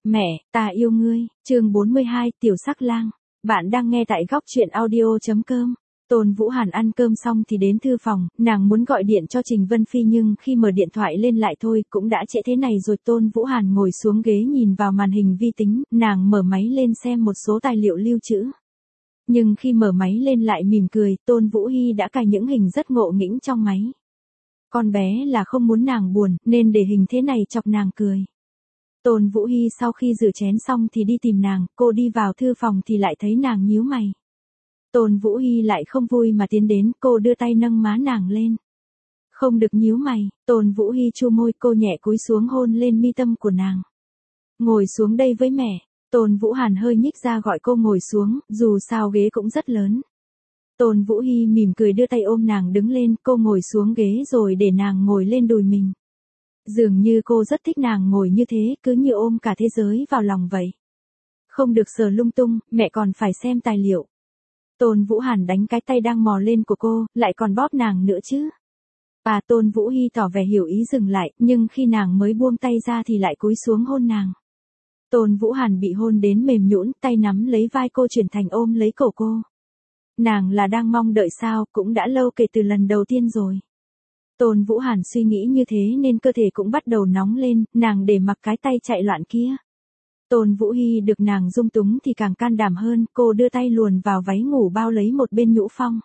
Mẹ, ta yêu ngươi, chương 42, Tiểu Sắc Lang. Bạn đang nghe tại góc truyện audio.com. Tôn Vũ Hàn ăn cơm xong thì đến thư phòng, nàng muốn gọi điện cho Trình Vân Phi nhưng khi mở điện thoại lên lại thôi, cũng đã trễ thế này rồi. Tôn Vũ Hàn ngồi xuống ghế nhìn vào màn hình vi tính, nàng mở máy lên xem một số tài liệu lưu trữ. Nhưng khi mở máy lên lại mỉm cười, Tôn Vũ Hi đã cài những hình rất ngộ nghĩnh trong máy. Con bé là không muốn nàng buồn, nên để hình thế này chọc nàng cười. Tôn Vũ Hi sau khi rửa chén xong thì đi tìm nàng, cô đi vào thư phòng thì lại thấy nàng nhíu mày. Tôn Vũ Hi lại không vui mà tiến đến, cô đưa tay nâng má nàng lên. Không được nhíu mày, Tôn Vũ Hi chu môi, cô nhẹ cúi xuống hôn lên mi tâm của nàng. Ngồi xuống đây với mẹ. Tôn Vũ Hàn hơi nhích ra gọi cô ngồi xuống, dù sao ghế cũng rất lớn. Tôn Vũ Hi mỉm cười đưa tay ôm nàng đứng lên, cô ngồi xuống ghế rồi để nàng ngồi lên đùi mình. Dường như cô rất thích nàng ngồi như thế, cứ như ôm cả thế giới vào lòng vậy. Không được sờ lung tung, mẹ còn phải xem tài liệu. Tôn Vũ Hàn đánh cái tay đang mò lên của cô, lại còn bóp nàng nữa chứ. Và Tôn Vũ Hi tỏ vẻ hiểu ý dừng lại, nhưng khi nàng mới buông tay ra thì lại cúi xuống hôn nàng. Tôn Vũ Hàn bị hôn đến mềm nhũn, tay nắm lấy vai cô chuyển thành ôm lấy cổ cô. Nàng là đang mong đợi sao, cũng đã lâu kể từ lần đầu tiên rồi. Tôn Vũ Hàn suy nghĩ như thế nên cơ thể cũng bắt đầu nóng lên, nàng để mặc cái tay chạy loạn kia. Tôn Vũ Hi được nàng dung túng thì càng can đảm hơn, cô đưa tay luồn vào váy ngủ bao lấy một bên nhũ phong.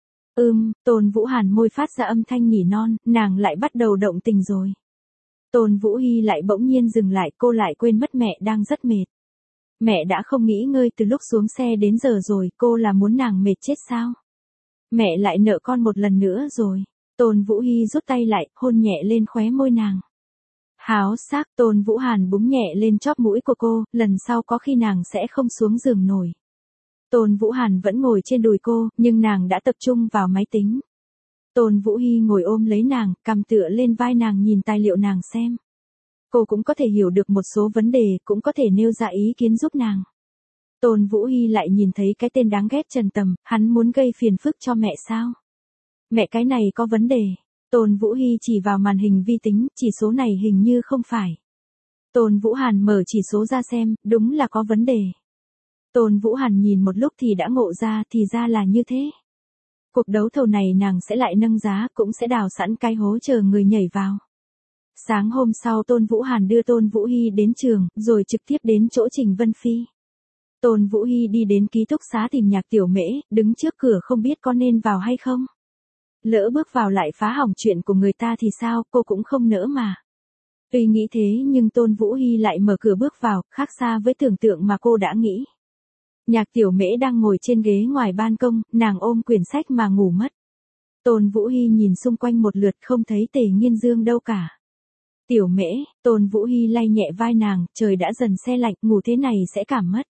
Tôn Vũ Hàn môi phát ra âm thanh nỉ non, nàng lại bắt đầu động tình rồi. Tôn Vũ Hi lại bỗng nhiên dừng lại, cô lại quên mất mẹ đang rất mệt. Mẹ đã không nghỉ ngơi từ lúc xuống xe đến giờ rồi, cô là muốn nàng mệt chết sao? Mẹ lại nợ con một lần nữa rồi. Tôn Vũ Hi rút tay lại, hôn nhẹ lên khóe môi nàng. Háo sắc, Tôn Vũ Hàn búng nhẹ lên chóp mũi của cô, lần sau có khi nàng sẽ không xuống giường nổi. Tôn Vũ Hàn vẫn ngồi trên đùi cô, nhưng nàng đã tập trung vào máy tính. Tôn Vũ Hi ngồi ôm lấy nàng, cằm tựa lên vai nàng nhìn tài liệu nàng xem. Cô cũng có thể hiểu được một số vấn đề, cũng có thể nêu ra ý kiến giúp nàng. Tôn Vũ Hi lại nhìn thấy cái tên đáng ghét Trần Tầm, hắn muốn gây phiền phức cho mẹ sao? Mẹ cái này có vấn đề. Tôn Vũ Hi chỉ vào màn hình vi tính, chỉ số này hình như không phải. Tôn Vũ Hàn mở chỉ số ra xem, đúng là có vấn đề. Tôn Vũ Hàn nhìn một lúc thì đã ngộ ra, thì ra là như thế. Cuộc đấu thầu này nàng sẽ lại nâng giá, cũng sẽ đào sẵn cái hố chờ người nhảy vào. Sáng hôm sau Tôn Vũ Hàn đưa Tôn Vũ Hi đến trường, rồi trực tiếp đến chỗ Trình Vân Phi. Tôn Vũ Hi đi đến ký túc xá tìm Nhạc Tiểu Mễ, đứng trước cửa không biết có nên vào hay không. Lỡ bước vào lại phá hỏng chuyện của người ta thì sao, cô cũng không nỡ mà. Tuy nghĩ thế nhưng Tôn Vũ Hi lại mở cửa bước vào, khác xa với tưởng tượng mà cô đã nghĩ. Nhạc Tiểu Mễ đang ngồi trên ghế ngoài ban công, nàng ôm quyển sách mà ngủ mất. Tôn Vũ Hi nhìn xung quanh một lượt không thấy Tề Nghiên Dương đâu cả. Tiểu Mễ, Tôn Vũ Hi lay nhẹ vai nàng, trời đã dần se lạnh, ngủ thế này sẽ cảm mất.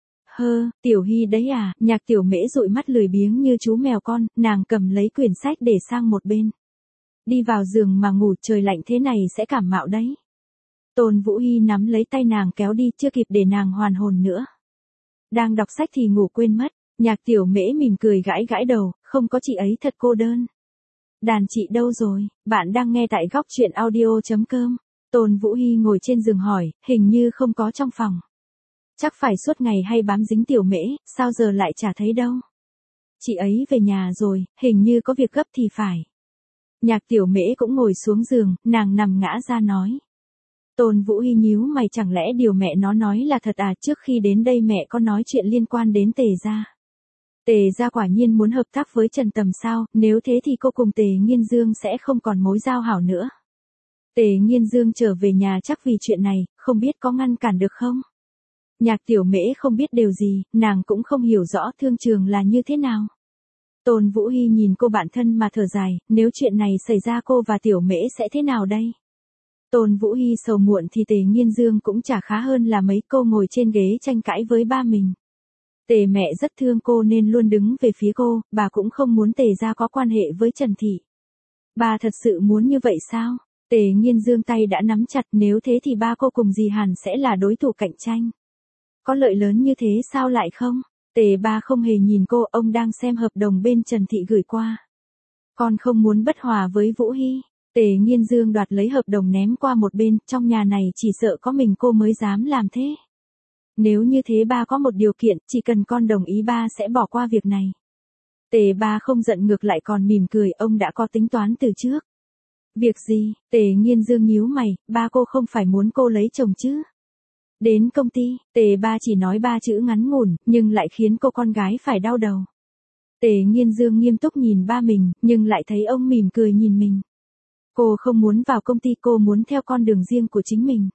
Tiểu Hi đấy à, Nhạc Tiểu Mễ dụi mắt lười biếng như chú mèo con, nàng cầm lấy quyển sách để sang một bên. Đi vào giường mà ngủ, trời lạnh thế này sẽ cảm mạo đấy. Tôn Vũ Hi nắm lấy tay nàng kéo đi, chưa kịp để nàng hoàn hồn nữa. Đang đọc sách thì ngủ quên mất, Nhạc Tiểu Mễ mỉm cười gãi gãi đầu, không có chị ấy thật cô đơn. Đàn chị đâu rồi, bạn đang nghe tại góc truyện audio.com. Tôn Vũ Hi ngồi trên giường hỏi, hình như không có trong phòng. Chắc phải suốt ngày hay bám dính Tiểu Mễ, sao giờ lại chả thấy đâu. Chị ấy về nhà rồi, hình như có việc gấp thì phải. Nhạc Tiểu Mễ cũng ngồi xuống giường, nàng nằm ngã ra nói. Tôn Vũ Hi nhíu mày, chẳng lẽ điều mẹ nó nói là thật à, trước khi đến đây mẹ có nói chuyện liên quan đến Tề gia. Tề gia quả nhiên muốn hợp tác với Trần Tầm sao, nếu thế thì cô cùng Tề Nghiên Dương sẽ không còn mối giao hảo nữa. Tề Nghiên Dương trở về nhà chắc vì chuyện này, không biết có ngăn cản được không? Nhạc Tiểu Mễ không biết điều gì, nàng cũng không hiểu rõ thương trường là như thế nào. Tôn Vũ Hi nhìn cô bạn thân mà thở dài, nếu chuyện này xảy ra cô và Tiểu Mễ sẽ thế nào đây? Tôn Vũ Hi sầu muộn thì Tề Nghiên Dương cũng chả khá hơn là mấy, cô ngồi trên ghế tranh cãi với ba mình. Tề mẹ rất thương cô nên luôn đứng về phía cô, bà cũng không muốn Tề gia có quan hệ với Trần Thị. Bà thật sự muốn như vậy sao? Tề Nghiên Dương tay đã nắm chặt, nếu thế thì ba cô cùng dì Hàn sẽ là đối thủ cạnh tranh. Có lợi lớn như thế sao lại không? Tề ba không hề nhìn cô, ông đang xem hợp đồng bên Trần Thị gửi qua. Con không muốn bất hòa với Vũ Hi. Tề Nghiên Dương đoạt lấy hợp đồng ném qua một bên, trong nhà này chỉ sợ có mình cô mới dám làm thế. Nếu như thế ba có một điều kiện, chỉ cần con đồng ý ba sẽ bỏ qua việc này. Tề ba không giận ngược lại còn mỉm cười, ông đã có tính toán từ trước. Việc gì? Tề Nghiên Dương nhíu mày, ba cô không phải muốn cô lấy chồng chứ? Đến công ty, Tề ba chỉ nói 3 chữ ngắn ngủn, nhưng lại khiến cô con gái phải đau đầu. Tề Nghiên Dương nghiêm túc nhìn ba mình, nhưng lại thấy ông mỉm cười nhìn mình. Cô không muốn vào công ty, cô muốn theo con đường riêng của chính mình.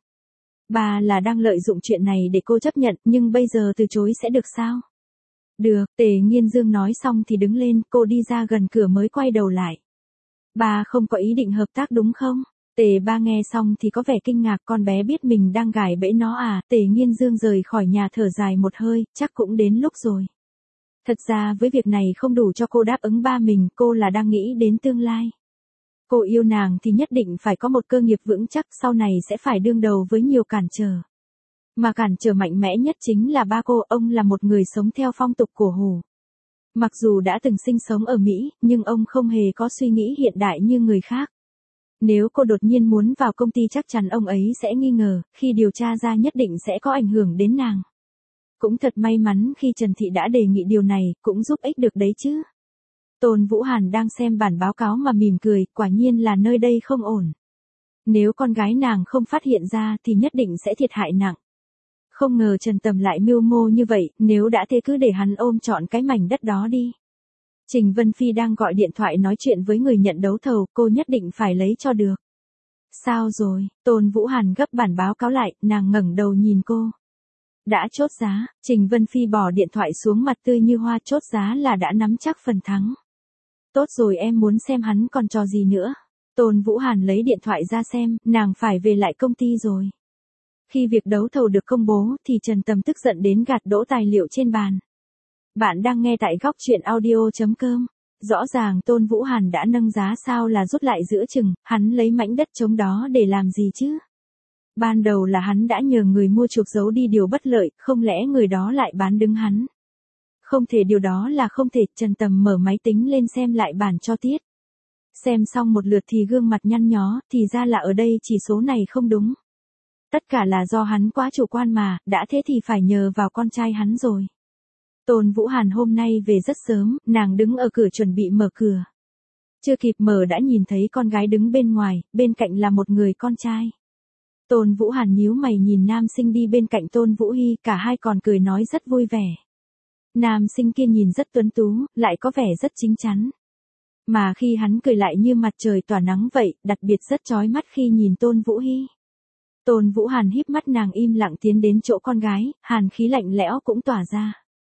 Ba là đang lợi dụng chuyện này để cô chấp nhận, nhưng bây giờ từ chối sẽ được sao? Được, Tề Nghiên Dương nói xong thì đứng lên, cô đi ra gần cửa mới quay đầu lại. Ba không có ý định hợp tác đúng không? Tề ba nghe xong thì có vẻ kinh ngạc, con bé biết mình đang gài bẫy nó à? Tề Nghiên Dương rời khỏi nhà thở dài một hơi, chắc cũng đến lúc rồi. Thật ra với việc này không đủ cho cô đáp ứng ba mình, cô là đang nghĩ đến tương lai. Cô yêu nàng thì nhất định phải có một cơ nghiệp vững chắc, sau này sẽ phải đương đầu với nhiều cản trở. Mà cản trở mạnh mẽ nhất chính là ba cô, ông là một người sống theo phong tục cổ hủ. Mặc dù đã từng sinh sống ở Mỹ, nhưng ông không hề có suy nghĩ hiện đại như người khác. Nếu cô đột nhiên muốn vào công ty chắc chắn ông ấy sẽ nghi ngờ, khi điều tra ra nhất định sẽ có ảnh hưởng đến nàng. Cũng thật may mắn khi Trần Thị đã đề nghị điều này, cũng giúp ích được đấy chứ. Tôn Vũ Hàn đang xem bản báo cáo mà mỉm cười, quả nhiên là nơi đây không ổn. Nếu con gái nàng không phát hiện ra thì nhất định sẽ thiệt hại nặng. Không ngờ Trần Tầm lại mưu mô như vậy, nếu đã thế cứ để hắn ôm trọn cái mảnh đất đó đi. Trình Vân Phi đang gọi điện thoại nói chuyện với người nhận đấu thầu, cô nhất định phải lấy cho được. Sao rồi? Tôn Vũ Hàn gấp bản báo cáo lại, nàng ngẩng đầu nhìn cô. Đã chốt giá, Trình Vân Phi bỏ điện thoại xuống, mặt tươi như hoa, chốt giá là đã nắm chắc phần thắng. Tốt rồi, em muốn xem hắn còn trò gì nữa. Tôn Vũ Hàn lấy điện thoại ra xem, nàng phải về lại công ty rồi. Khi việc đấu thầu được công bố thì Trần Tầm tức giận đến gạt đổ tài liệu trên bàn. Bạn đang nghe tại góc truyện audio.com. Rõ ràng Tôn Vũ Hàn đã nâng giá, sao là rút lại giữa chừng, hắn lấy mảnh đất trống đó để làm gì chứ? Ban đầu là hắn đã nhờ người mua chuộc giấu đi điều bất lợi, không lẽ người đó lại bán đứng hắn? Không thể, điều đó là không thể. Trần Tầm mở máy tính lên xem lại bản cho tiết. Xem xong một lượt thì gương mặt nhăn nhó, thì ra là ở đây chỉ số này không đúng. Tất cả là do hắn quá chủ quan mà, đã thế thì phải nhờ vào con trai hắn rồi. Tôn Vũ Hàn hôm nay về rất sớm, nàng đứng ở cửa chuẩn bị mở cửa. Chưa kịp mở đã nhìn thấy con gái đứng bên ngoài, bên cạnh là một người con trai. Tôn Vũ Hàn nhíu mày nhìn nam sinh đi bên cạnh Tôn Vũ Hy, cả hai còn cười nói rất vui vẻ. Nam sinh kia nhìn rất tuấn tú, lại có vẻ rất chín chắn. Mà khi hắn cười lại như mặt trời tỏa nắng vậy, đặc biệt rất chói mắt khi nhìn Tôn Vũ Hy. Tôn Vũ Hàn híp mắt, nàng im lặng tiến đến chỗ con gái, hàn khí lạnh lẽo cũng tỏa ra.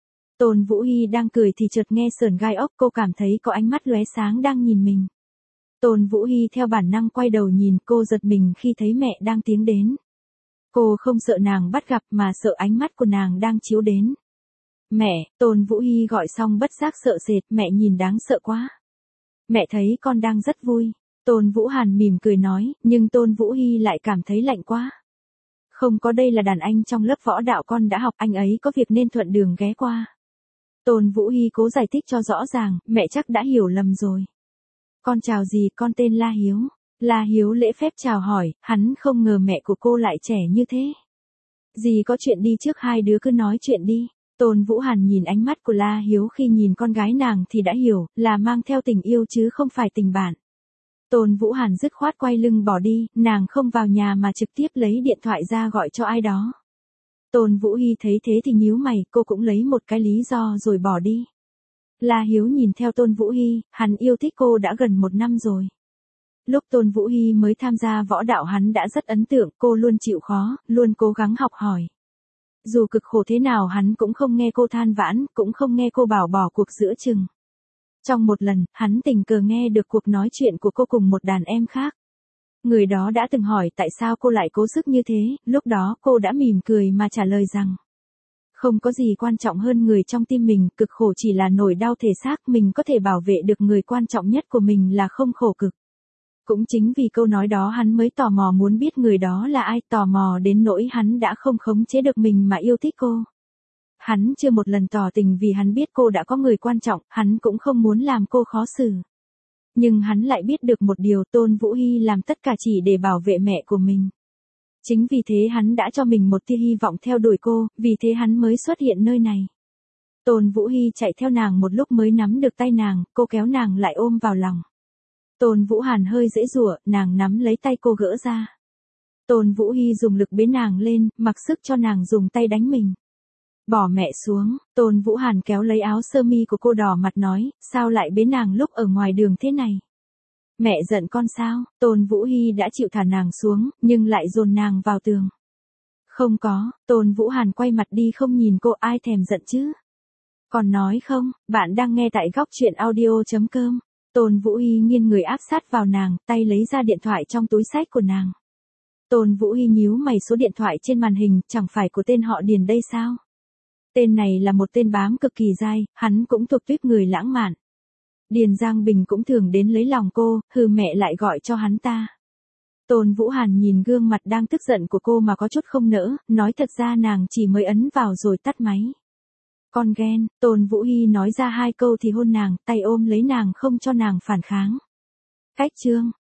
Tôn Vũ Hy đang cười thì chợt nghe sởn gai ốc, cô cảm thấy có ánh mắt lóe sáng đang nhìn mình. Tôn Vũ Hy theo bản năng quay đầu nhìn, cô giật mình khi thấy mẹ đang tiến đến. Cô không sợ nàng bắt gặp mà sợ ánh mắt của nàng đang chiếu đến. Mẹ, Tôn Vũ Hy gọi xong bất giác sợ sệt, mẹ nhìn đáng sợ quá. Mẹ thấy con đang rất vui. Tôn Vũ Hàn mỉm cười nói, nhưng Tôn Vũ Hy lại cảm thấy lạnh quá. Không có, đây là đàn anh trong lớp võ đạo con đã học, anh ấy có việc nên thuận đường ghé qua. Tôn Vũ Hy cố giải thích cho rõ ràng, mẹ chắc đã hiểu lầm rồi. Con chào gì, con tên La Hiếu. La Hiếu lễ phép chào hỏi, hắn không ngờ mẹ của cô lại trẻ như thế. Dì có chuyện đi trước, hai đứa cứ nói chuyện đi. Tôn Vũ Hàn nhìn ánh mắt của La Hiếu khi nhìn con gái nàng thì đã hiểu, là mang theo tình yêu chứ không phải tình bạn. Tôn Vũ Hàn dứt khoát quay lưng bỏ đi, nàng không vào nhà mà trực tiếp lấy điện thoại ra gọi cho ai đó. Tôn Vũ Hy thấy thế thì nhíu mày, cô cũng lấy một cái lý do rồi bỏ đi. La Hiếu nhìn theo Tôn Vũ Hy, hắn yêu thích cô đã gần 1 năm rồi. Lúc Tôn Vũ Hy mới tham gia võ đạo hắn đã rất ấn tượng, cô luôn chịu khó, luôn cố gắng học hỏi. Dù cực khổ thế nào hắn cũng không nghe cô than vãn, cũng không nghe cô bảo bỏ cuộc giữa chừng. Trong một lần, hắn tình cờ nghe được cuộc nói chuyện của cô cùng một đàn em khác. Người đó đã từng hỏi tại sao cô lại cố sức như thế, lúc đó cô đã mỉm cười mà trả lời rằng không có gì quan trọng hơn người trong tim mình, cực khổ chỉ là nỗi đau thể xác, mình có thể bảo vệ được người quan trọng nhất của mình là không khổ cực. Cũng chính vì câu nói đó hắn mới tò mò muốn biết người đó là ai, tò mò đến nỗi hắn đã không khống chế được mình mà yêu thích cô. Hắn chưa một lần tỏ tình vì hắn biết cô đã có người quan trọng, hắn cũng không muốn làm cô khó xử. nhưng hắn lại biết được một điều, Tôn Vũ Hy làm tất cả chỉ để bảo vệ mẹ của mình. Chính vì thế hắn đã cho mình một tia hy vọng theo đuổi cô, vì thế hắn mới xuất hiện nơi này. Tôn Vũ Hy chạy theo nàng một lúc mới nắm được tay nàng, cô kéo nàng lại ôm vào lòng. Tôn Vũ Hàn hơi giãy giụa, nàng nắm lấy tay cô gỡ ra. Tôn Vũ Hy dùng lực bế nàng lên, mặc sức cho nàng dùng tay đánh mình. Bỏ mẹ xuống, Tôn Vũ Hàn kéo lấy áo sơ mi của cô đỏ mặt nói, sao lại bế nàng lúc ở ngoài đường thế này? Mẹ giận con sao? Tôn Vũ Hy đã chịu thả nàng xuống, nhưng lại dồn nàng vào tường. Không có, Tôn Vũ Hàn quay mặt đi không nhìn cô, ai thèm giận chứ? Còn nói không, bạn đang nghe tại góc truyện audio.com. Tôn Vũ Hy nghiêng người áp sát vào nàng, tay lấy ra điện thoại trong túi xách của nàng. Tôn Vũ Hy nhíu mày, số điện thoại trên màn hình, chẳng phải của tên họ Điền đây sao? Tên này là một tên bám cực kỳ dai, hắn cũng thuộc tuýp người lãng mạn. Điền Giang Bình cũng thường đến lấy lòng cô, mẹ lại gọi cho hắn ta. Tôn Vũ Hàn nhìn gương mặt đang tức giận của cô mà có chút không nỡ, nói thật ra nàng chỉ mới ấn vào rồi tắt máy. Con ghen, Tôn Vũ Hy nói ra 2 câu thì hôn nàng, tay ôm lấy nàng không cho nàng phản kháng. Cách chương.